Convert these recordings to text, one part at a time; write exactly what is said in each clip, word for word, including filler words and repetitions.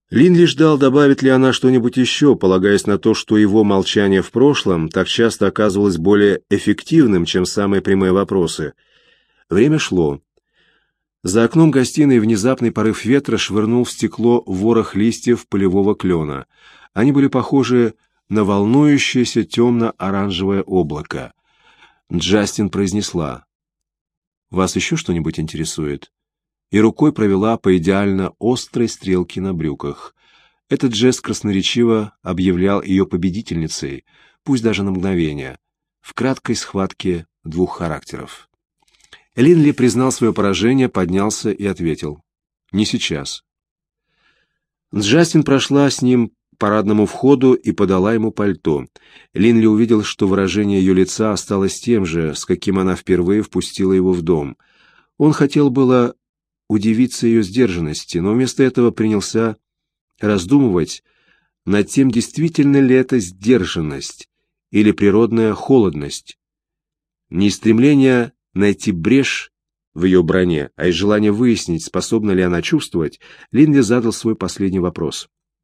Линли ждал, добавит ли она что-нибудь еще, полагаясь на то, что его молчание в прошлом так часто оказывалось более эффективным, чем самые прямые вопросы. Время шло. За окном гостиной внезапный порыв ветра швырнул в стекло ворох листьев полевого клена. Они были похожи на волнующееся темно-оранжевое облако. Джастин произнесла: «Вас еще что-нибудь интересует?» и рукой провела по идеально острой стрелке на брюках. Этот жест красноречиво объявлял ее победительницей, пусть даже на мгновение, в краткой схватке двух характеров. Линли признал свое поражение, поднялся и ответил: «Не сейчас». Джастин прошла с ним к парадному входу и подала ему пальто. Линли увидел, что выражение ее лица осталось тем же, с каким она впервые впустила его в дом. Он хотел было удивиться ее сдержанности, но вместо этого принялся раздумывать над тем, действительно ли это сдержанность или природная холодность. Не из стремления найти брешь в ее броне, а из желания выяснить, способна ли она чувствовать, Линли задал свой последний вопрос.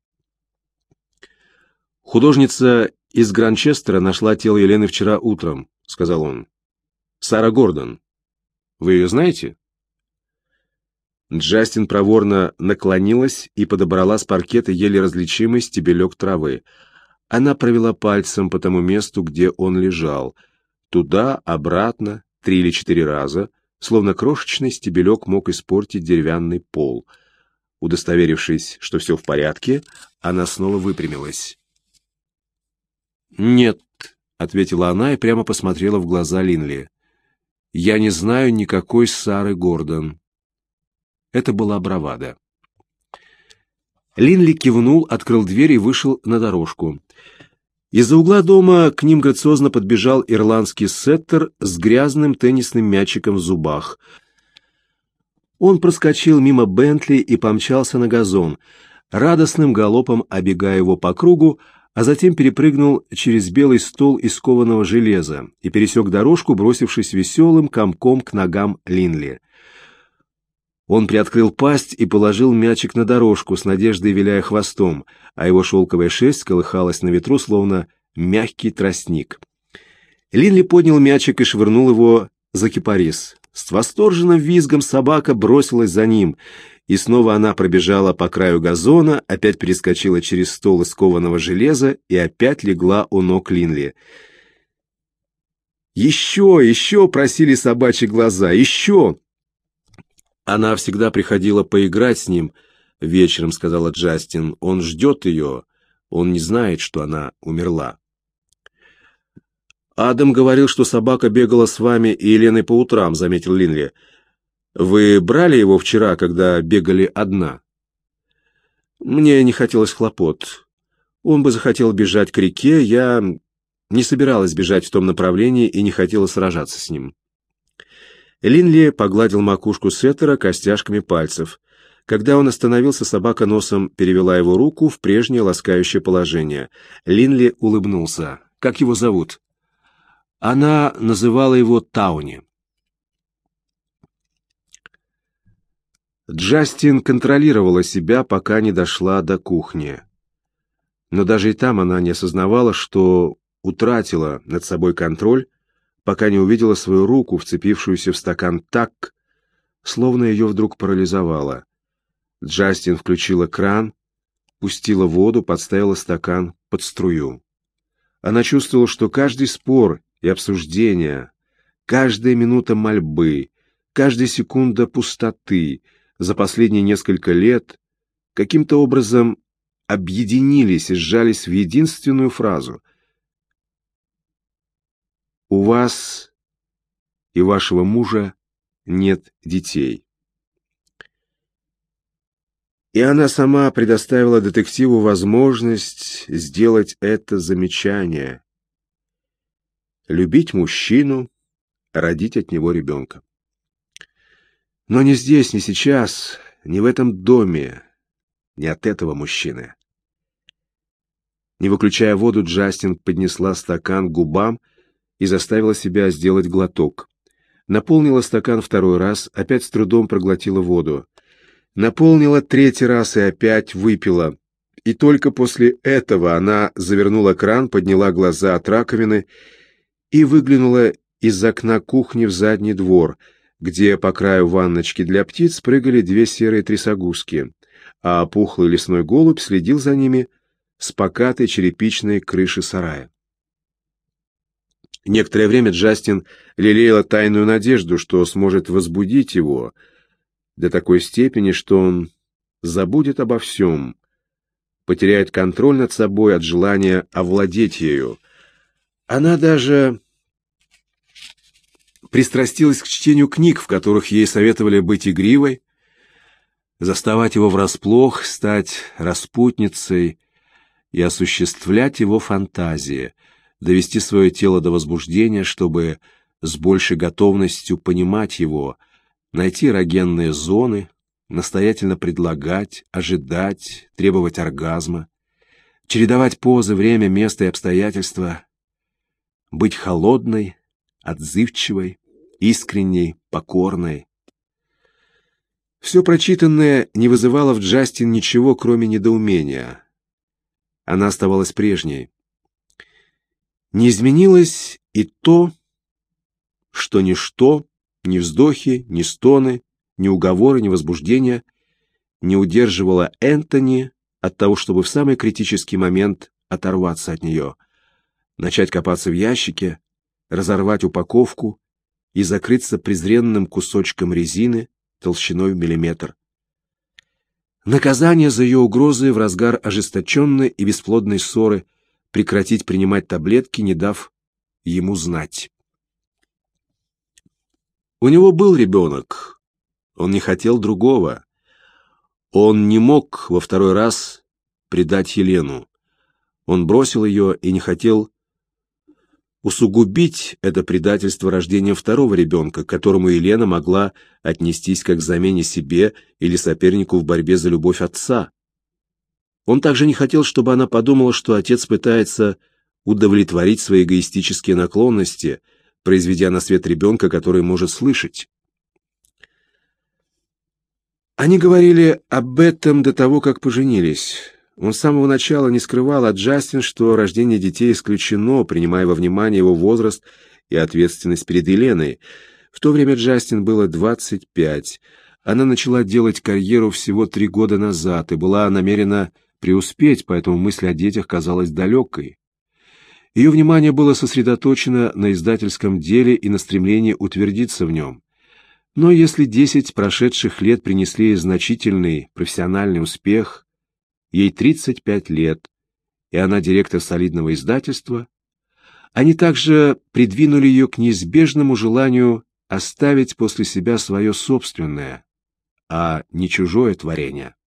«Художница из Гранчестера нашла тело Елены вчера утром», — сказал он. «Сара Гордон. Вы ее знаете?» Джастин проворно наклонилась и подобрала с паркета еле различимый стебелек травы. Она провела пальцем по тому месту, где он лежал. Туда, обратно, три или четыре раза, словно крошечный стебелек мог испортить деревянный пол. Удостоверившись, что все в порядке, она снова выпрямилась. «Нет», — ответила она и прямо посмотрела в глаза Линли. «Я не знаю никакой Сары Гордон». Это была бравада. Линли кивнул, открыл дверь и вышел на дорожку. Из-за угла дома к ним грациозно подбежал ирландский сеттер с грязным теннисным мячиком в зубах. Он проскочил мимо Бентли и помчался на газон, радостным галопом обегая его по кругу, а затем перепрыгнул через белый стол из кованого железа и пересек дорожку, бросившись веселым комком к ногам Линли. Он приоткрыл пасть и положил мячик на дорожку, с надеждой виляя хвостом, а его шелковая шерсть колыхалась на ветру, словно мягкий тростник. Линли поднял мячик и швырнул его за кипарис. С восторженным визгом собака бросилась за ним, и снова она пробежала по краю газона, опять перескочила через стол из кованого железа и опять легла у ног Линли. «Еще, еще!» — просили собачьи глаза. «Еще!» «Она всегда приходила поиграть с ним вечером», — сказала Джастин. «Он ждет ее. Он не знает, что она умерла». «Адам говорил, что собака бегала с вами и Еленой по утрам», — заметил Линли. «Вы брали его вчера, когда бегали одна?» «Мне не хотелось хлопот. Он бы захотел бежать к реке. Я не собиралась бежать в том направлении и не хотела сражаться с ним». Линли погладил макушку сеттера костяшками пальцев. Когда он остановился, собака носом перевела его руку в прежнее ласкающее положение. Линли улыбнулся. «Как его зовут?» Она называла его Тауни. Джастин контролировала себя, пока не дошла до кухни. Но даже и там она не осознавала, что утратила над собой контроль, пока не увидела свою руку, вцепившуюся в стакан так, словно ее вдруг парализовало. Джастин включила кран, пустила воду, подставила стакан под струю. Она чувствовала, что каждый спор и обсуждение, каждая минута мольбы, каждая секунда пустоты за последние несколько лет каким-то образом объединились и сжались в единственную фразу: «У вас и вашего мужа нет детей». И она сама предоставила детективу возможность сделать это замечание. Любить мужчину, родить от него ребенка. Но не здесь, не сейчас, не в этом доме, не от этого мужчины. Не выключая воду, Джастин поднесла стакан к губам и заставила себя сделать глоток. Наполнила стакан второй раз, опять с трудом проглотила воду. наполнила третий раз и опять выпила. И только после этого она завернула кран, подняла глаза от раковины и выглянула из окна кухни в задний двор, где по краю ванночки для птиц прыгали две серые трясогузки, а пухлый лесной голубь следил за ними с покатой черепичной крыши сарая. Некоторое время Джастин лелеяла тайную надежду, что сможет возбудить его до такой степени, что он забудет обо всем, потеряет контроль над собой от желания овладеть ею. Она даже пристрастилась к чтению книг, в которых ей советовали быть игривой, заставать его врасплох, стать распутницей и осуществлять его фантазии, довести свое тело до возбуждения, чтобы с большей готовностью понимать его, найти эрогенные зоны, настоятельно предлагать, ожидать, требовать оргазма, чередовать позы, время, место и обстоятельства, быть холодной, отзывчивой, искренней, покорной. Все прочитанное не вызывало в Джастин ничего, кроме недоумения. Она оставалась прежней. Не изменилось и то, что ничто, ни вздохи, ни стоны, ни уговоры, ни возбуждения не удерживало Энтони от того, чтобы в самый критический момент оторваться от нее, начать копаться в ящике, разорвать упаковку и закрыться презренным кусочком резины толщиной в миллиметр. Наказание за ее угрозы в разгар ожесточенной и бесплодной ссоры прекратить принимать таблетки, не дав ему знать. У него был ребенок, он не хотел другого. Он не мог во второй раз предать Елену. Он бросил ее и не хотел усугубить это предательство рождением второго ребенка, к которому Елена могла отнестись как к замене себе или сопернику в борьбе за любовь отца. Он также не хотел, чтобы она подумала, что отец пытается удовлетворить свои эгоистические наклонности, произведя на свет ребенка, который может слышать. Они говорили об этом до того, как поженились. Он с самого начала не скрывал от Джастин, что рождение детей исключено, принимая во внимание его возраст и ответственность перед Еленой. В то время Джастин было двадцать пять. Она начала делать карьеру всего три года назад и была намерена преуспеть, поэтому мысль о детях казалась далекой. Ее внимание было сосредоточено на издательском деле и на стремлении утвердиться в нем. Но если десять прошедших лет принесли ей значительный профессиональный успех, ей тридцать пять лет, и она директор солидного издательства, они также придвинули ее к неизбежному желанию оставить после себя свое собственное, а не чужое творение.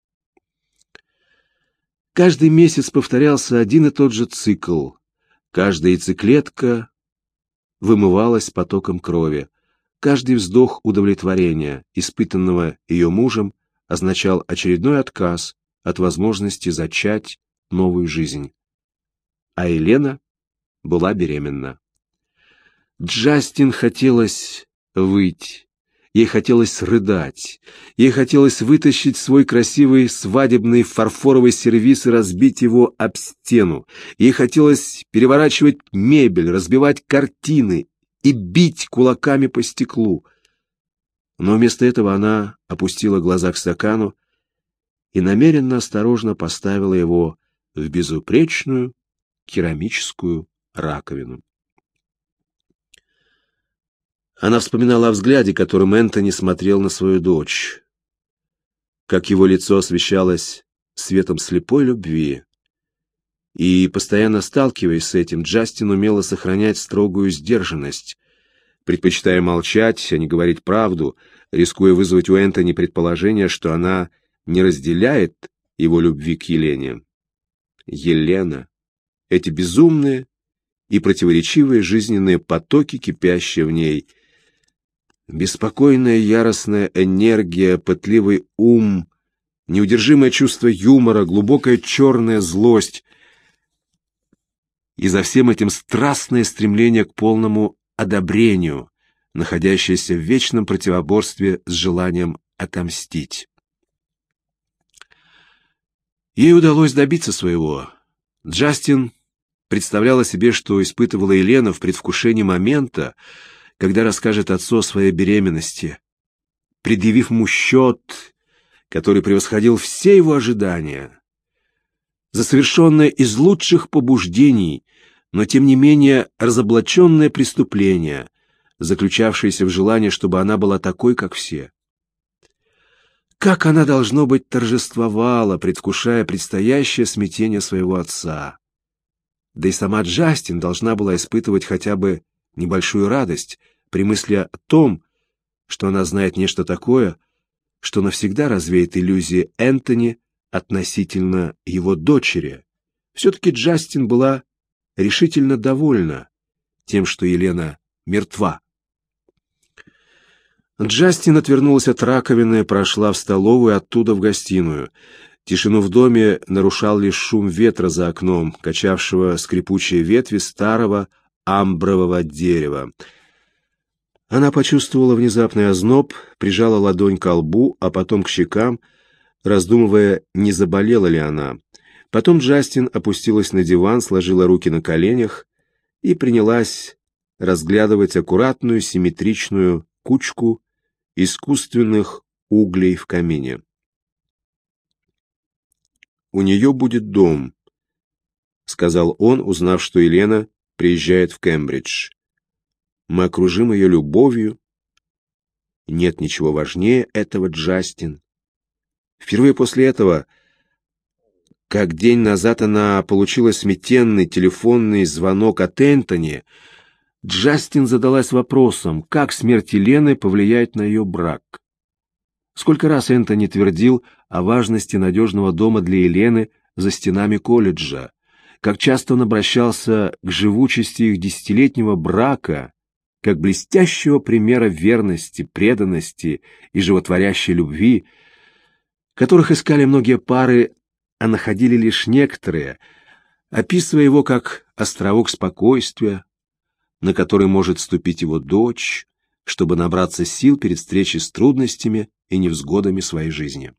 Каждый месяц повторялся один и тот же цикл. Каждая яйцеклетка вымывалась потоком крови. Каждый вздох удовлетворения, испытанного ее мужем, означал очередной отказ от возможности зачать новую жизнь. А Елена была беременна. Джастин хотелось выть, ей хотелось рыдать, ей хотелось вытащить свой красивый свадебный фарфоровый сервиз и разбить его об стену. Ей хотелось переворачивать мебель, разбивать картины и бить кулаками по стеклу. Но вместо этого она опустила глаза к стакану и намеренно осторожно поставила его в безупречную керамическую раковину. Она вспоминала о взгляде, которым Энтони смотрел на свою дочь, как его лицо освещалось светом слепой любви. И, постоянно сталкиваясь с этим, Джастин умела сохранять строгую сдержанность, предпочитая молчать, а не говорить правду, рискуя вызвать у Энтони предположение, что она не разделяет его любви к Елене. Елена, эти безумные и противоречивые жизненные потоки, кипящие в ней, беспокойная яростная энергия, пытливый ум, неудержимое чувство юмора, глубокая черная злость, и за всем этим страстное стремление к полному одобрению, находящееся в вечном противоборстве с желанием отомстить. Ей удалось добиться своего. Джастин представляла себе, что испытывала Елена в предвкушении момента, когда расскажет отцу о своей беременности, предъявив ему счет, который превосходил все его ожидания. За совершенное из лучших побуждений, но тем не менее разоблаченное преступление, заключавшееся в желании, чтобы она была такой, как все. Как она, должно быть, торжествовала, предвкушая предстоящее смятение своего отца. Да и сама Джастин должна была испытывать хотя бы небольшую радость при мысли о том, что она знает нечто такое, что навсегда развеет иллюзии Энтони относительно его дочери. Все-таки Джастин была решительно довольна тем, что Елена мертва. Джастин отвернулась от раковины, прошла в столовую, оттуда в гостиную. Тишину в доме нарушал лишь шум ветра за окном, качавшего скрипучие ветви старого амбрового дерева. Она почувствовала внезапный озноб, прижала ладонь к лбу, а потом к щекам, раздумывая, не заболела ли она. Потом Джастин опустилась на диван, сложила руки на коленях и принялась разглядывать аккуратную симметричную кучку искусственных углей в камине. «У нее будет дом», — сказал он, узнав, что Елена приезжает в Кембридж. «Мы окружим ее любовью. Нет ничего важнее этого, Джастин». Впервые после этого, как день назад она получила сметенный телефонный звонок от Энтони, Джастин задалась вопросом, как смерть Елены повлияет на ее брак. Сколько раз Энтони твердил о важности надежного дома для Елены за стенами колледжа, как часто он обращался к живучести их десятилетнего брака, как блестящего примера верности, преданности и животворящей любви, которых искали многие пары, а находили лишь некоторые, описывая его как островок спокойствия, на который может ступить его дочь, чтобы набраться сил перед встречей с трудностями и невзгодами своей жизни.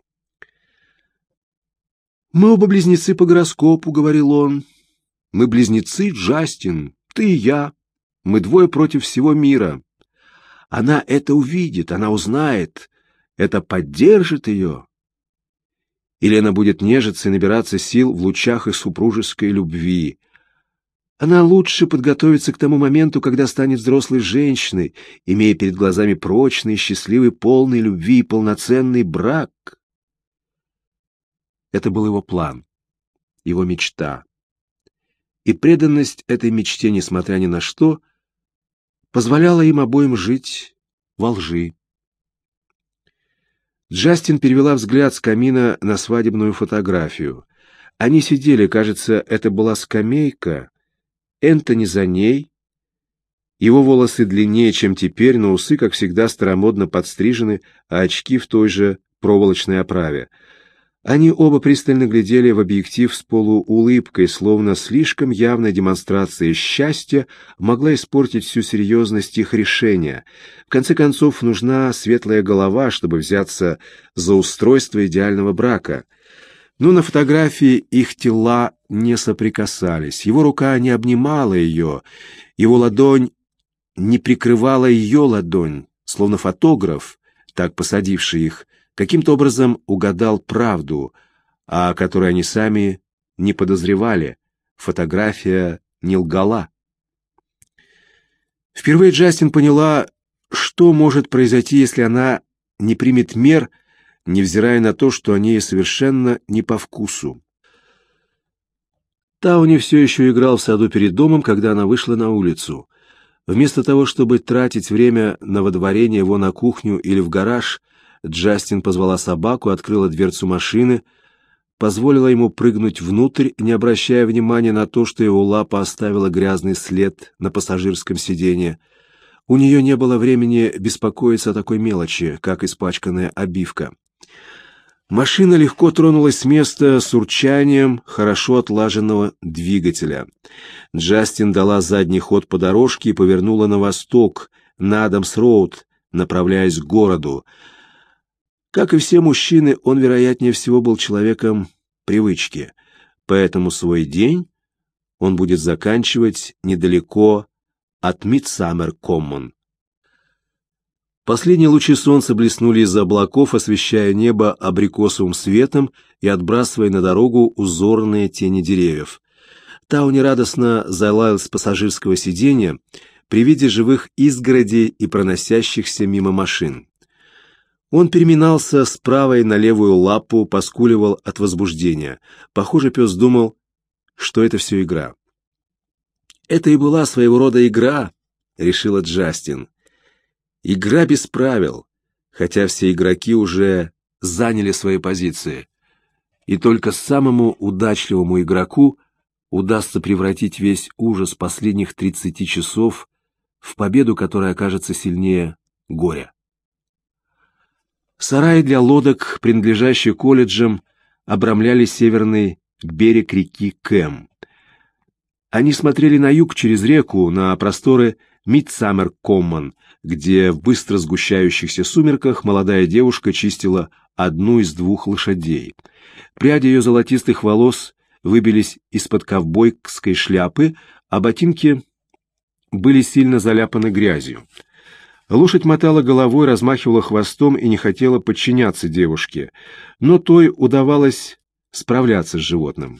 «Мы оба близнецы по гороскопу», — говорил он. «Мы близнецы, Джастин, ты и я. Мы двое против всего мира. Она это увидит, она узнает, это поддержит ее. Елена будет нежиться и набираться сил в лучах их супружеской любви. Она лучше подготовится к тому моменту, когда станет взрослой женщиной, имея перед глазами прочный, счастливый, полный любви и полноценный брак». Это был его план, его мечта. И преданность этой мечте, несмотря ни на что, позволяла им обоим жить во лжи. Джастин перевела взгляд с камина на свадебную фотографию. Они сидели, кажется, это была скамейка, Энтони за ней. Его волосы длиннее, чем теперь, но усы, как всегда, старомодно подстрижены, а очки в той же проволочной оправе. Они оба пристально глядели в объектив с полуулыбкой, словно слишком явная демонстрация счастья могла испортить всю серьезность их решения. В конце концов, нужна светлая голова, чтобы взяться за устройство идеального брака. Но на фотографии их тела не соприкасались. Его рука не обнимала ее, его ладонь не прикрывала ее ладонь, словно фотограф, так посадивший их, каким-то образом угадал правду, о которой они сами не подозревали. Фотография не лгала. Впервые Джастин поняла, что может произойти, если она не примет мер, невзирая на то, что они ей совершенно не по вкусу. Тауни все еще играл в саду перед домом, когда она вышла на улицу. Вместо того, чтобы тратить время на водворение его на кухню или в гараж, Джастин позвала собаку, открыла дверцу машины, позволила ему прыгнуть внутрь, не обращая внимания на то, что его лапа оставила грязный след на пассажирском сиденье. У нее не было времени беспокоиться о такой мелочи, как испачканная обивка. Машина легко тронулась с места с урчанием хорошо отлаженного двигателя. Джастин дала задний ход по дорожке и повернула на восток, на Адамс-роуд, направляясь к городу. Как и все мужчины, он, вероятнее всего, был человеком привычки, поэтому свой день он будет заканчивать недалеко от Мидсаммер-Коммон. Последние лучи солнца блеснули из-за облаков, освещая небо абрикосовым светом и отбрасывая на дорогу узорные тени деревьев. Тауни радостно залаял с пассажирского сиденья при виде живых изгородей и проносящихся мимо машин. Он переминался с правой на левую лапу, поскуливал от возбуждения. Похоже, пес думал, что это все игра. «Это и была своего рода игра», — решила Джастин. «Игра без правил, хотя все игроки уже заняли свои позиции. И только самому удачливому игроку удастся превратить весь ужас последних тридцати часов в победу, которая окажется сильнее горя». Сараи для лодок, принадлежащие колледжам, обрамляли северный берег реки Кэм. Они смотрели на юг через реку, на просторы Мидсаммер-Коммон, где в быстро сгущающихся сумерках молодая девушка чистила одну из двух лошадей. Пряди ее золотистых волос выбились из-под ковбойской шляпы, а ботинки были сильно заляпаны грязью. Лошадь мотала головой, размахивала хвостом и не хотела подчиняться девушке, но той удавалось справляться с животным.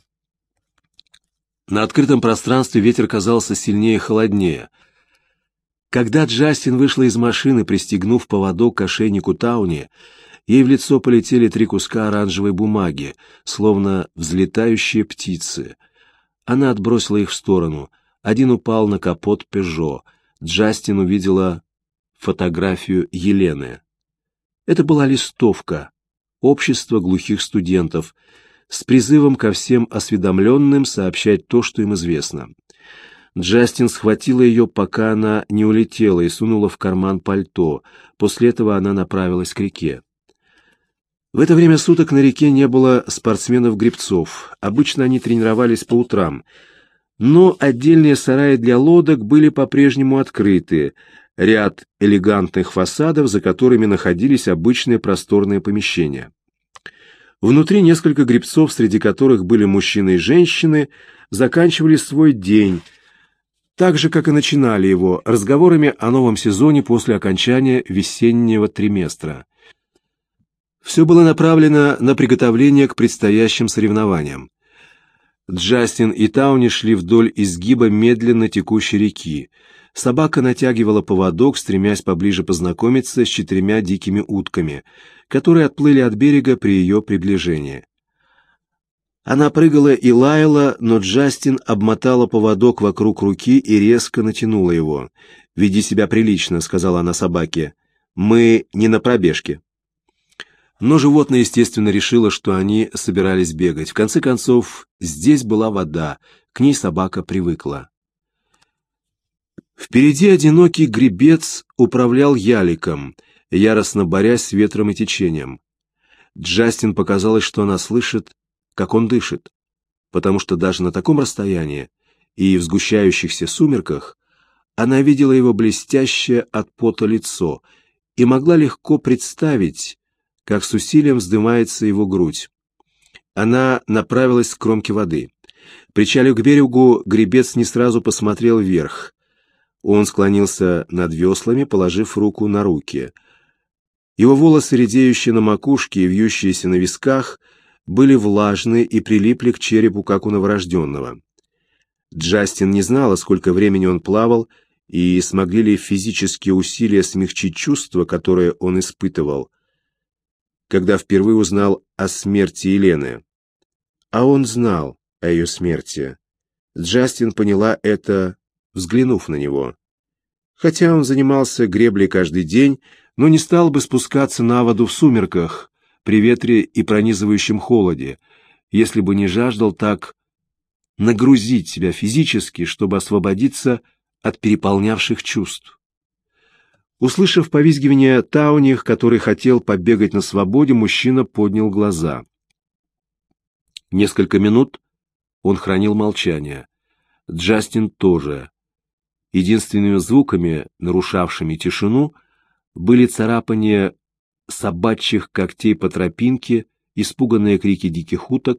На открытом пространстве ветер казался сильнее и холоднее. Когда Джастин вышла из машины, пристегнув поводок к ошейнику Тауни, ей в лицо полетели три куска оранжевой бумаги, словно взлетающие птицы. Она отбросила их в сторону. Один упал на капот «Пежо». Джастин увидела фотографию Елены. Это была листовка «Общество глухих студентов» с призывом ко всем осведомленным сообщать то, что им известно. Джастин схватила ее, пока она не улетела, и сунула в карман пальто. После этого она направилась к реке. В это время суток на реке не было спортсменов-гребцов. Обычно они тренировались по утрам. Но отдельные сараи для лодок были по-прежнему открыты. Ряд элегантных фасадов, за которыми находились обычные просторные помещения. Внутри несколько гребцов, среди которых были мужчины и женщины, заканчивали свой день, так же, как и начинали его, разговорами о новом сезоне после окончания весеннего триместра. Все было направлено на приготовление к предстоящим соревнованиям. Джастин и Тауни шли вдоль изгиба медленно текущей реки. Собака натягивала поводок, стремясь поближе познакомиться с четырьмя дикими утками, которые отплыли от берега при ее приближении. Она прыгала и лаяла, но Джастин обмотала поводок вокруг руки и резко натянула его. «Веди себя прилично», — сказала она собаке. «Мы не на пробежке». Но животное, естественно, решило, что они собирались бегать. В конце концов, здесь была вода, к ней собака привыкла. Впереди одинокий гребец управлял яликом, яростно борясь с ветром и течением. Джастин показалось, что она слышит, как он дышит, потому что даже на таком расстоянии и в сгущающихся сумерках она видела его блестящее от пота лицо и могла легко представить, как с усилием вздымается его грудь. Она направилась к кромке воды. Причалив к берегу, гребец не сразу посмотрел вверх. Он склонился над веслами, положив руку на руки. Его волосы, редеющие на макушке и вьющиеся на висках, были влажны и прилипли к черепу, как у новорожденного. Джастин не знала, сколько времени он плавал, и смогли ли физические усилия смягчить чувства, которые он испытывал, когда впервые узнал о смерти Елены. А он знал о ее смерти. Джастин поняла это, взглянув на него. Хотя он занимался греблей каждый день, но не стал бы спускаться на воду в сумерках, при ветре и пронизывающем холоде, если бы не жаждал так нагрузить себя физически, чтобы освободиться от переполнявших чувств. Услышав повизгивание Тауни, который хотел побегать на свободе, мужчина поднял глаза. Несколько минут он хранил молчание. Джастин тоже. Единственными звуками, нарушавшими тишину, были царапания собачьих когтей по тропинке, испуганные крики диких уток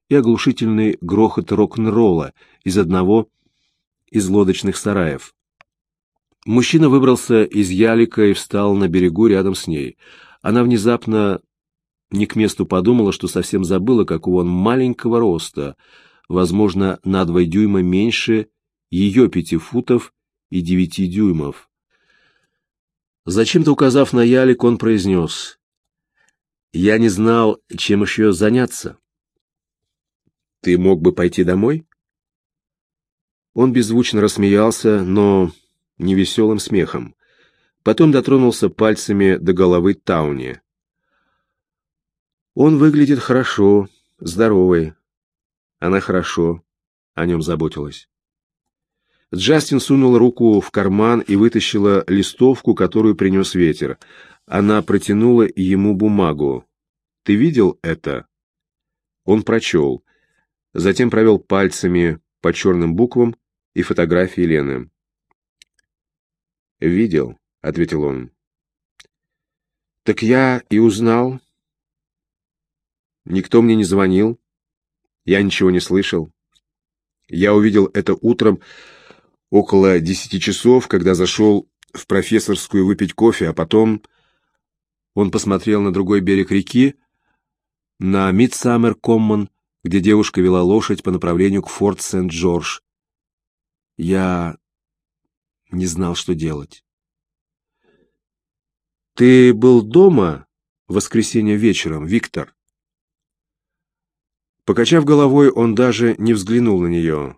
и оглушительный грохот рок-н-ролла из одного из лодочных сараев. Мужчина выбрался из ялика и встал на берегу рядом с ней. Она внезапно не к месту подумала, что совсем забыла, какого он маленького роста, возможно, на два дюйма меньше ее пяти футов и девяти дюймов. Зачем-то указав на ялик, он произнес: «Я не знал, чем еще заняться. Ты мог бы пойти домой?» Он беззвучно рассмеялся, но не веселым смехом. Потом дотронулся пальцами до головы Тауни. «Он выглядит хорошо, здоровый. Она хорошо о нем заботилась». Джастин сунул руку в карман и вытащила листовку, которую принес ветер. Она протянула ему бумагу. «Ты видел это?» Он прочел. Затем провел пальцами по черным буквам и фотографии Лены. «Видел», — ответил он. «Так я и узнал. Никто мне не звонил. Я ничего не слышал. Я увидел это утром около десяти часов, когда зашел в профессорскую выпить кофе, а потом...» Он посмотрел на другой берег реки, на Мидсаммер Коммон, где девушка вела лошадь по направлению к Форт Сент-Джордж. Я не знал, что делать. «Ты был дома в воскресенье вечером, Виктор?» Покачав головой, он даже не взглянул на нее.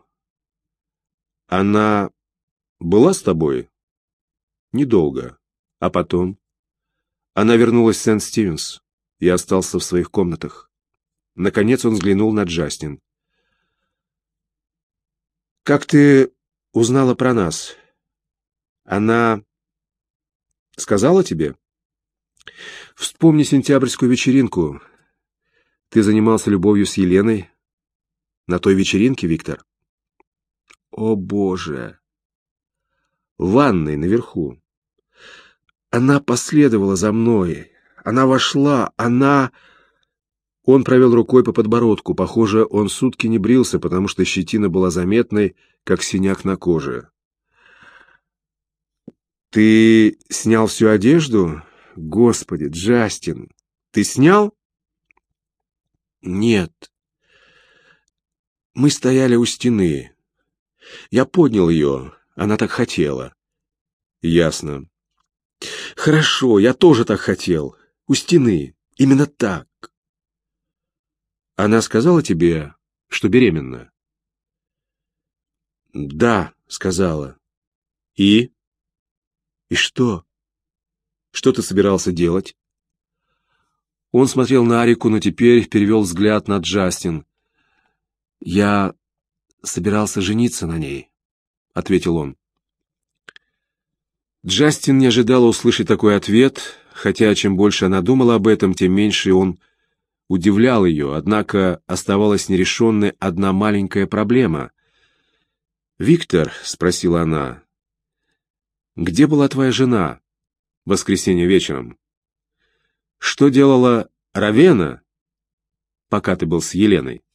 «Она была с тобой?» «Недолго. А потом?» «Она вернулась в Сент-Стивенс. Я остался в своих комнатах». Наконец он взглянул на Джастин. «Как ты узнала про нас? Она сказала тебе?» «Вспомни сентябрьскую вечеринку. Ты занимался любовью с Еленой на той вечеринке, Виктор?» «О, Боже!» «В ванной наверху. Она последовала за мной. Она вошла. Она...» Он провел рукой по подбородку. Похоже, он сутки не брился, потому что щетина была заметной, как синяк на коже. «Ты снял всю одежду? Господи, Джастин, ты снял?» «Нет. Мы стояли у стены. Я поднял ее. Она так хотела». «Ясно». «Хорошо, я тоже так хотел. У стены. Именно так». «Она сказала тебе, что беременна?» «Да», — сказала. «И?» «И что? Что ты собирался делать?» Он смотрел на реку, но теперь перевел взгляд на Джастин. «Я собирался жениться на ней», — ответил он. Джастин не ожидала услышать такой ответ, хотя чем больше она думала об этом, тем меньше он удивлял ее, однако оставалась нерешенной одна маленькая проблема. «Виктор», — спросила она, — «где была твоя жена в воскресенье вечером? Что делала Равена, пока ты был с Еленой?»